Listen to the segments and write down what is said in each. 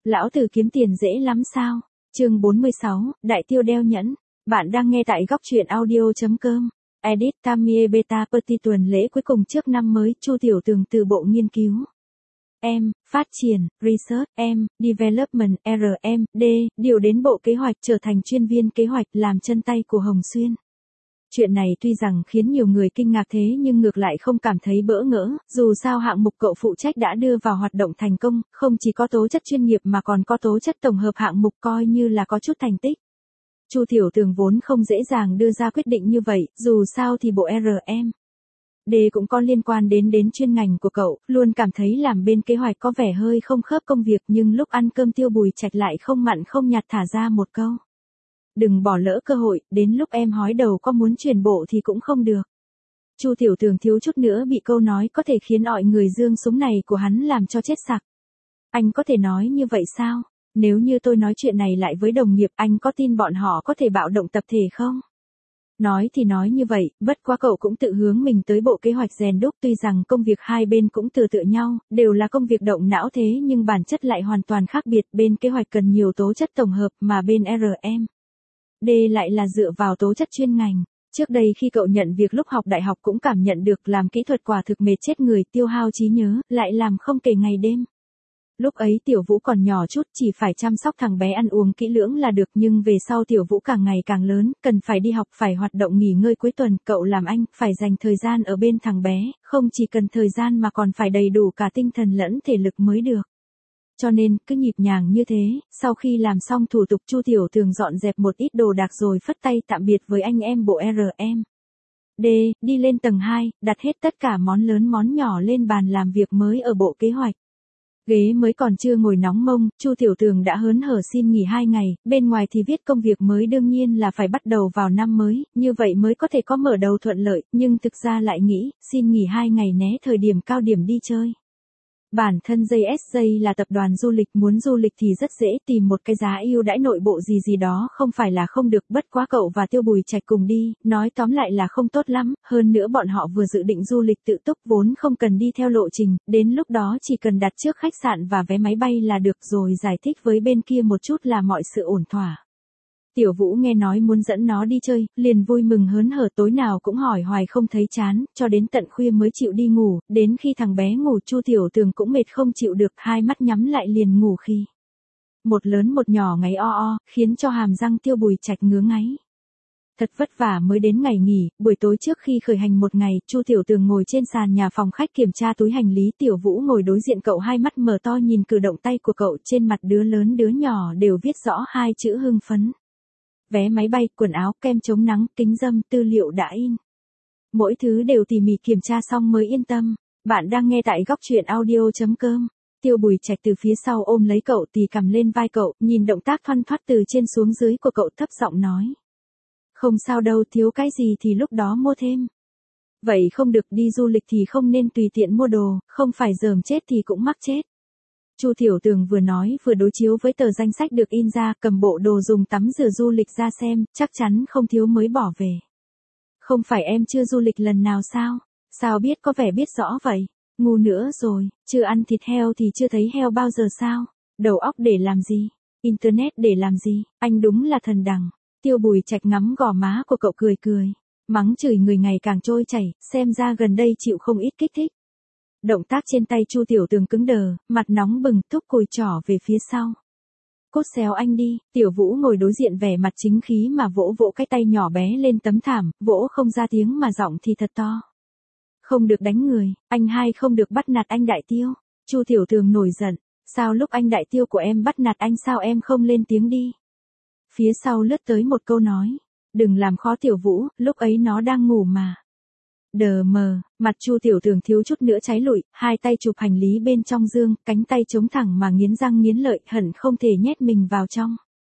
Lão tử kiếm tiền dễ lắm sao? Chương 46, Đại Tiêu đeo nhẫn. Bạn đang nghe tại góc truyện audio.com. Edit Tamie Beta Petit tuần lễ cuối cùng trước năm mới, Chu Tiểu Tường từ Bộ Nghiên cứu. Phát triển, Research, Development, D, điều đến Bộ Kế hoạch trở thành chuyên viên kế hoạch làm chân tay của Hồng Xuyên. Chuyện này tuy rằng khiến nhiều người kinh ngạc thế nhưng ngược lại không cảm thấy bỡ ngỡ, dù sao hạng mục cậu phụ trách đã đưa vào hoạt động thành công, không chỉ có tố chất chuyên nghiệp mà còn có tố chất tổng hợp hạng mục coi như là có chút thành tích. Chu Tiểu Tường vốn không dễ dàng đưa ra quyết định như vậy, dù sao thì bộ D cũng có liên quan đến chuyên ngành của cậu, luôn cảm thấy làm bên kế hoạch có vẻ hơi không khớp công việc nhưng lúc ăn cơm Tiêu Bùi Trạch lại không mặn không nhạt thả ra một câu. Đừng bỏ lỡ cơ hội, đến lúc em hói đầu có muốn chuyển bộ thì cũng không được. Chu Tiểu Tường thiếu chút nữa bị câu nói có thể khiến mọi người giương súng này của hắn làm cho chết sặc. Anh có thể nói như vậy sao? Nếu như tôi nói chuyện này lại với đồng nghiệp, anh có tin bọn họ có thể bạo động tập thể không? Nói thì nói như vậy, bất quá cậu cũng tự hướng mình tới bộ kế hoạch rèn đúc, tuy rằng công việc hai bên cũng tựa nhau, đều là công việc động não thế nhưng bản chất lại hoàn toàn khác biệt, bên kế hoạch cần nhiều tố chất tổng hợp mà bên D lại là dựa vào tố chất chuyên ngành. Trước đây khi cậu nhận việc lúc học đại học cũng cảm nhận được làm kỹ thuật quả thực mệt chết người, tiêu hao trí nhớ, lại làm không kể ngày đêm. Lúc ấy Tiểu Vũ còn nhỏ chút, chỉ phải chăm sóc thằng bé ăn uống kỹ lưỡng là được, nhưng về sau Tiểu Vũ càng ngày càng lớn, cần phải đi học, phải hoạt động nghỉ ngơi cuối tuần, cậu làm anh, phải dành thời gian ở bên thằng bé, không chỉ cần thời gian mà còn phải đầy đủ cả tinh thần lẫn thể lực mới được. Cho nên, cứ nhịp nhàng như thế, sau khi làm xong thủ tục Chu Tiểu Tường dọn dẹp một ít đồ đạc rồi phất tay tạm biệt với anh em bộ D, đi lên tầng 2, đặt hết tất cả món lớn món nhỏ lên bàn làm việc mới ở bộ kế hoạch. Ghế mới còn chưa ngồi nóng mông, Chu Tiểu Tường đã hớn hở xin nghỉ 2 ngày, bên ngoài thì viết công việc mới đương nhiên là phải bắt đầu vào năm mới, như vậy mới có thể có mở đầu thuận lợi, nhưng thực ra lại nghĩ, xin nghỉ 2 ngày né thời điểm cao điểm đi chơi. Bản thân JSJ là tập đoàn du lịch, muốn du lịch thì rất dễ, tìm một cái giá ưu đãi nội bộ gì đó không phải là không được, bất quá cậu và Tiêu Bùi Trạch cùng đi, nói tóm lại là không tốt lắm, hơn nữa bọn họ vừa dự định du lịch tự túc vốn không cần đi theo lộ trình, đến lúc đó chỉ cần đặt trước khách sạn và vé máy bay là được rồi, giải thích với bên kia một chút là mọi sự ổn thỏa. Tiểu Vũ nghe nói muốn dẫn nó đi chơi, liền vui mừng hớn hở, tối nào cũng hỏi hoài không thấy chán, cho đến tận khuya mới chịu đi ngủ, đến khi thằng bé ngủ Chu Tiểu Tường cũng mệt không chịu được, hai mắt nhắm lại liền ngủ khi. Một lớn một nhỏ ngáy o, khiến cho hàm răng Tiêu Bùi Trạch ngứa ngáy. Thật vất vả mới đến ngày nghỉ, buổi tối trước khi khởi hành một ngày, Chu Tiểu Tường ngồi trên sàn nhà phòng khách kiểm tra túi hành lý, Tiểu Vũ ngồi đối diện cậu, hai mắt mở to nhìn cử động tay của cậu, trên mặt đứa lớn đứa nhỏ đều viết rõ hai chữ hưng phấn. Vé máy bay, quần áo, kem chống nắng, kính râm, tư liệu đã in. Mỗi thứ đều tỉ mỉ kiểm tra xong mới yên tâm. Bạn đang nghe tại góc truyện audio.com. Tiêu Bùi Trạch từ phía sau ôm lấy cậu, tì cầm lên vai cậu, nhìn động tác thoăn thoắt từ trên xuống dưới của cậu, thấp giọng nói. Không sao đâu, thiếu cái gì thì lúc đó mua thêm. Vậy không được, đi du lịch thì không nên tùy tiện mua đồ, không phải dởm chết thì cũng mắc chết. Chu Tiểu Tường vừa nói vừa đối chiếu với tờ danh sách được in ra, cầm bộ đồ dùng tắm rửa du lịch ra xem, chắc chắn không thiếu mới bỏ về. Không phải em chưa du lịch lần nào sao? Sao biết, có vẻ biết rõ vậy? Ngu nữa rồi, chưa ăn thịt heo thì chưa thấy heo bao giờ sao? Đầu óc để làm gì? Internet để làm gì? Anh đúng là thần đẳng. Tiêu Bùi Trạch ngắm gò má của cậu cười cười. Mắng chửi người ngày càng trôi chảy, xem ra gần đây chịu không ít kích thích. Động tác trên tay Chu Tiểu Tường cứng đờ, mặt nóng bừng, thúc cùi trỏ về phía sau. Cốt xéo anh đi, Tiểu Vũ ngồi đối diện vẻ mặt chính khí mà vỗ vỗ cái tay nhỏ bé lên tấm thảm, vỗ không ra tiếng mà giọng thì thật to. Không được đánh người, anh hai không được bắt nạt anh Đại Tiêu. Chu Tiểu Tường nổi giận, sao lúc anh Đại Tiêu của em bắt nạt anh sao em không lên tiếng đi. Phía sau lướt tới một câu nói, đừng làm khó Tiểu Vũ, lúc ấy nó đang ngủ mà. Đờ mờ, mặt Chu Tiểu Tường thiếu chút nữa cháy lụi, hai tay chụp hành lý bên trong dương, cánh tay chống thẳng mà nghiến răng nghiến lợi, hận không thể nhét mình vào trong.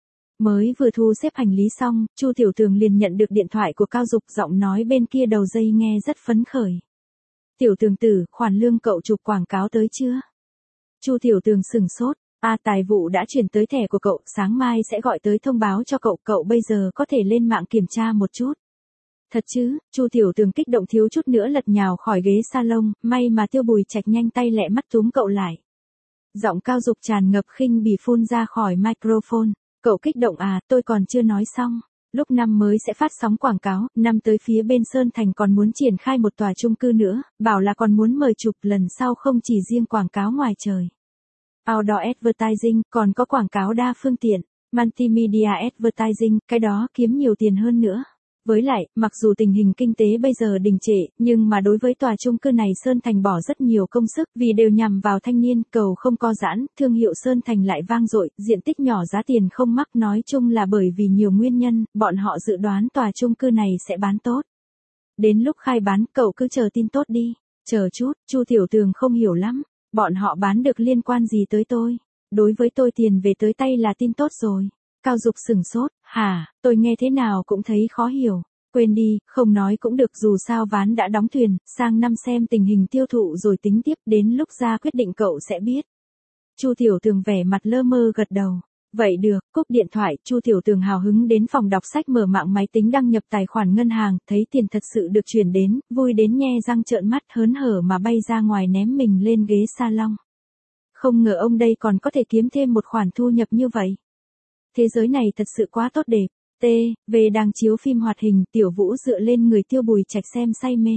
Mới vừa thu xếp hành lý xong, Chu Tiểu Tường liền nhận được điện thoại của Cao Dục, giọng nói bên kia đầu dây nghe rất phấn khởi. Tiểu Tường tử, khoản lương cậu chụp quảng cáo tới chưa? Chu Tiểu Tường sửng sốt, tài vụ đã chuyển tới thẻ của cậu, sáng mai sẽ gọi tới thông báo cho cậu, cậu bây giờ có thể lên mạng kiểm tra một chút. Thật chứ? Chu Tiểu Tường kích động thiếu chút nữa lật nhào khỏi ghế salon, may mà Tiêu Bùi Trạch nhanh tay lẹ mắt túm cậu lại. Giọng cao dục tràn ngập khinh bỉ phun ra khỏi microphone. Cậu kích động à, tôi còn chưa nói xong. Lúc năm mới sẽ phát sóng quảng cáo, năm tới phía bên Sơn Thành còn muốn triển khai một tòa chung cư nữa, bảo là còn muốn mời chụp lần sau không chỉ riêng quảng cáo ngoài trời. Outdoor advertising, còn có quảng cáo đa phương tiện, multimedia advertising, cái đó kiếm nhiều tiền hơn nữa. Với lại, mặc dù tình hình kinh tế bây giờ đình trệ, nhưng mà đối với tòa chung cư này Sơn Thành bỏ rất nhiều công sức vì đều nhằm vào thanh niên, cầu không co giãn, thương hiệu Sơn Thành lại vang dội, diện tích nhỏ giá tiền không mắc, nói chung là bởi vì nhiều nguyên nhân, bọn họ dự đoán tòa chung cư này sẽ bán tốt. Đến lúc khai bán, cậu cứ chờ tin tốt đi. Chờ chút, Chu Tiểu Tường không hiểu lắm, bọn họ bán được liên quan gì tới tôi? Đối với tôi tiền về tới tay là tin tốt rồi. Cao Dục sửng sốt, hả, tôi nghe thế nào cũng thấy khó hiểu. Quên đi, không nói cũng được, dù sao ván đã đóng thuyền, sang năm xem tình hình tiêu thụ rồi tính tiếp, đến lúc ra quyết định cậu sẽ biết. Chu Tiểu Tường vẻ mặt lơ mơ gật đầu. Vậy được, cúp điện thoại, Chu Tiểu Tường hào hứng đến phòng đọc sách mở mạng máy tính đăng nhập tài khoản ngân hàng, thấy tiền thật sự được chuyển đến, vui đến nhe răng trợn mắt, hớn hở mà bay ra ngoài ném mình lên ghế salon. Không ngờ ông đây còn có thể kiếm thêm một khoản thu nhập như vậy. Thế giới này thật sự quá tốt đẹp. Về đang chiếu phim hoạt hình, Tiểu Vũ dựa lên người Tiêu Bùi Trạch xem say mê.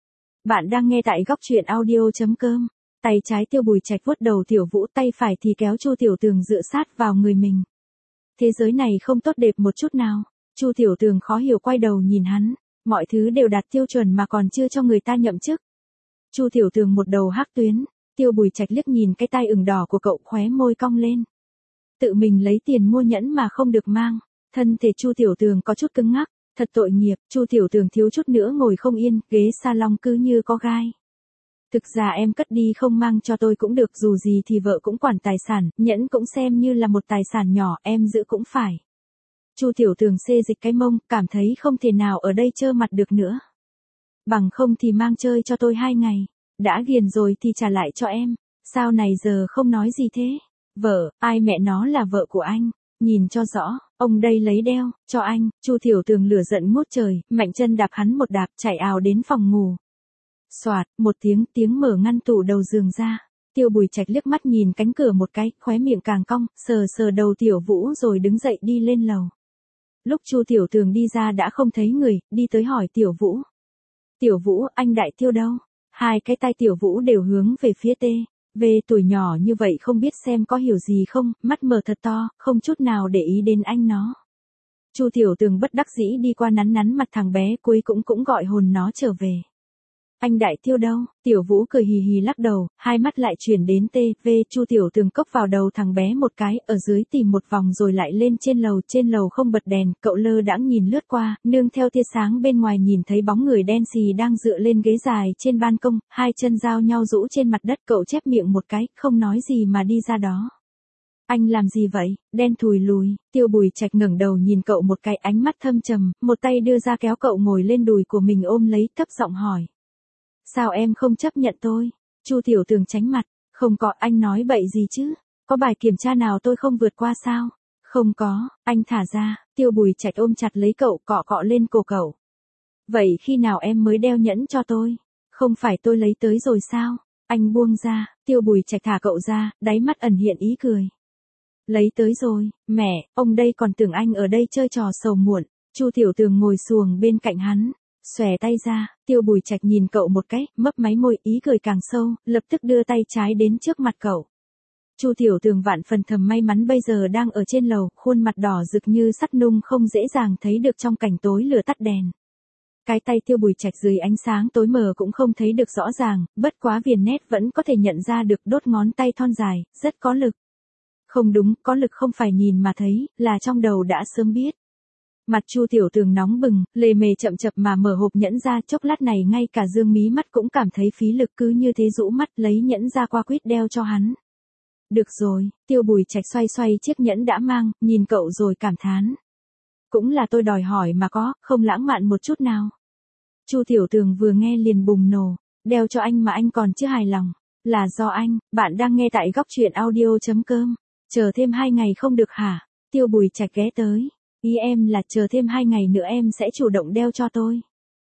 Bạn đang nghe tại góc truyện audio.com. Tay trái Tiêu Bùi Trạch vuốt đầu Tiểu Vũ, tay phải thì kéo Chu Tiểu Tường dựa sát vào người mình. Thế giới này không tốt đẹp một chút nào. Chu Tiểu Tường khó hiểu quay đầu nhìn hắn. Mọi thứ đều đạt tiêu chuẩn mà còn chưa cho người ta nhậm chức. Chu Tiểu Tường một đầu hắc tuyến. Tiêu Bùi Trạch liếc nhìn cái tai ửng đỏ của cậu, khóe môi cong lên. Tự mình lấy tiền mua nhẫn mà không được mang. Thân thể Chu Tiểu Tường có chút cứng ngắc, thật tội nghiệp, Chu Tiểu Tường thiếu chút nữa ngồi không yên, ghế salon cứ như có gai. Thực ra em cất đi không mang cho tôi cũng được, dù gì thì vợ cũng quản tài sản, nhẫn cũng xem như là một tài sản nhỏ, em giữ cũng phải. Chu Tiểu Tường xê dịch cái mông, cảm thấy không thể nào ở đây trơ mặt được nữa. Bằng không thì mang chơi cho tôi 2 ngày, đã ghiền rồi thì trả lại cho em, sao này giờ không nói gì thế? Vợ, ai mẹ nó là vợ của anh? Nhìn cho rõ, ông đây lấy đeo, cho anh. Chu Tiểu Tường lửa giận ngút trời, mạnh chân đạp hắn một đạp, chạy ào đến phòng ngủ. Soạt, một tiếng mở ngăn tủ đầu giường ra. Tiêu Bùi Trạch liếc mắt nhìn cánh cửa một cái, khóe miệng càng cong, sờ đầu Tiểu Vũ rồi đứng dậy đi lên lầu. Lúc Chu Tiểu Tường đi ra đã không thấy người, đi tới hỏi Tiểu Vũ. Tiểu Vũ, anh Đại Tiêu đâu? Hai cái tay Tiểu Vũ đều hướng về phía về tuổi nhỏ như vậy không biết xem có hiểu gì không, mắt mở thật to, không chút nào để ý đến anh nó. Chu Tiểu Tường bất đắc dĩ đi qua nắn mặt thằng bé, cuối cũng gọi hồn nó trở về. Anh Đại Tiêu đâu? Tiểu Vũ cười hì hì lắc đầu, hai mắt lại chuyển đến về. Chu Tiểu Tường cốc vào đầu thằng bé một cái, ở dưới tìm một vòng rồi lại lên trên lầu không bật đèn, cậu lơ đãng nhìn lướt qua, nương theo tia sáng bên ngoài nhìn thấy bóng người đen xì đang dựa lên ghế dài trên ban công, hai chân giao nhau rũ trên mặt đất, cậu chép miệng một cái, không nói gì mà đi ra đó. Anh làm gì vậy? Đen thùi lùi. Tiêu Bùi Trạch ngẩng đầu nhìn cậu một cái, ánh mắt thâm trầm, một tay đưa ra kéo cậu ngồi lên đùi của mình ôm lấy, thấp giọng hỏi. Sao em không chấp nhận tôi? Chu Tiểu Tường tránh mặt, không có, anh nói bậy gì chứ? Có bài kiểm tra nào tôi không vượt qua sao? Không có, anh thả ra. Tiêu Bùi Trạch ôm chặt lấy cậu, cọ lên cổ cậu. Vậy khi nào em mới đeo nhẫn cho tôi? Không phải tôi lấy tới rồi sao? Anh buông ra. Tiêu Bùi Trạch thả cậu ra, đáy mắt ẩn hiện ý cười. Lấy tới rồi, mẹ, ông đây còn tưởng anh ở đây chơi trò sầu muộn. Chu Tiểu Tường ngồi xuồng bên cạnh hắn, xòe tay ra. Tiêu Bùi Trạch nhìn cậu một cái, mấp máy môi, ý cười càng sâu, lập tức đưa tay trái đến trước mặt cậu. Chu Tiểu Tường vạn phần thầm may mắn bây giờ đang ở trên lầu, khuôn mặt đỏ rực như sắt nung không dễ dàng thấy được trong cảnh tối lửa tắt đèn. Cái tay Tiêu Bùi Trạch dưới ánh sáng tối mờ cũng không thấy được rõ ràng, bất quá viền nét vẫn có thể nhận ra được, đốt ngón tay thon dài, rất có lực. Không đúng, có lực không phải nhìn mà thấy, là trong đầu đã sớm biết. Mặt Chu Tiểu Tường nóng bừng, lề mề chậm chập mà mở hộp nhẫn ra, chốc lát này ngay cả Dương mí mắt cũng cảm thấy phí lực, cứ như thế rũ mắt lấy nhẫn ra qua quýt đeo cho hắn. Được rồi, Tiêu Bùi Trạch xoay chiếc nhẫn đã mang, nhìn cậu rồi cảm thán. Cũng là tôi đòi hỏi mà có, không lãng mạn một chút nào. Chu Tiểu Tường vừa nghe liền bùng nổ, đeo cho anh mà anh còn chưa hài lòng. Là do anh, bạn đang nghe tại góc truyện audio.com. Chờ thêm 2 ngày không được hả? Tiêu Bùi Trạch ghé tới. Ý em là chờ thêm 2 ngày nữa em sẽ chủ động đeo cho tôi.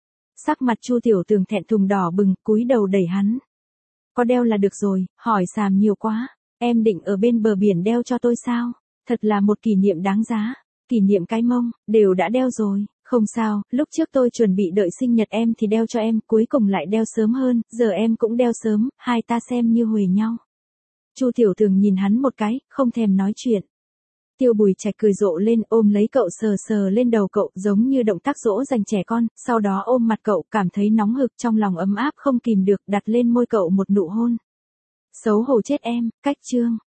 Sắc mặt Chu Tiểu Tường thẹn thùng đỏ bừng, cúi đầu đẩy hắn. Có đeo là được rồi, hỏi xàm nhiều quá. Em định ở bên bờ biển đeo cho tôi sao? Thật là một kỷ niệm đáng giá. Kỷ niệm cái mông, đều đã đeo rồi. Không sao, lúc trước tôi chuẩn bị đợi sinh nhật em thì đeo cho em, cuối cùng lại đeo sớm hơn, giờ em cũng đeo sớm, hai ta xem như huề nhau. Chu Tiểu Tường nhìn hắn một cái, không thèm nói chuyện. Tiêu Bùi Trạch cười rộ lên, ôm lấy cậu sờ sờ lên đầu cậu, giống như động tác dỗ dành trẻ con, sau đó ôm mặt cậu, cảm thấy nóng hực trong lòng ấm áp không kìm được, đặt lên môi cậu một nụ hôn. Xấu hổ chết em, cách chương.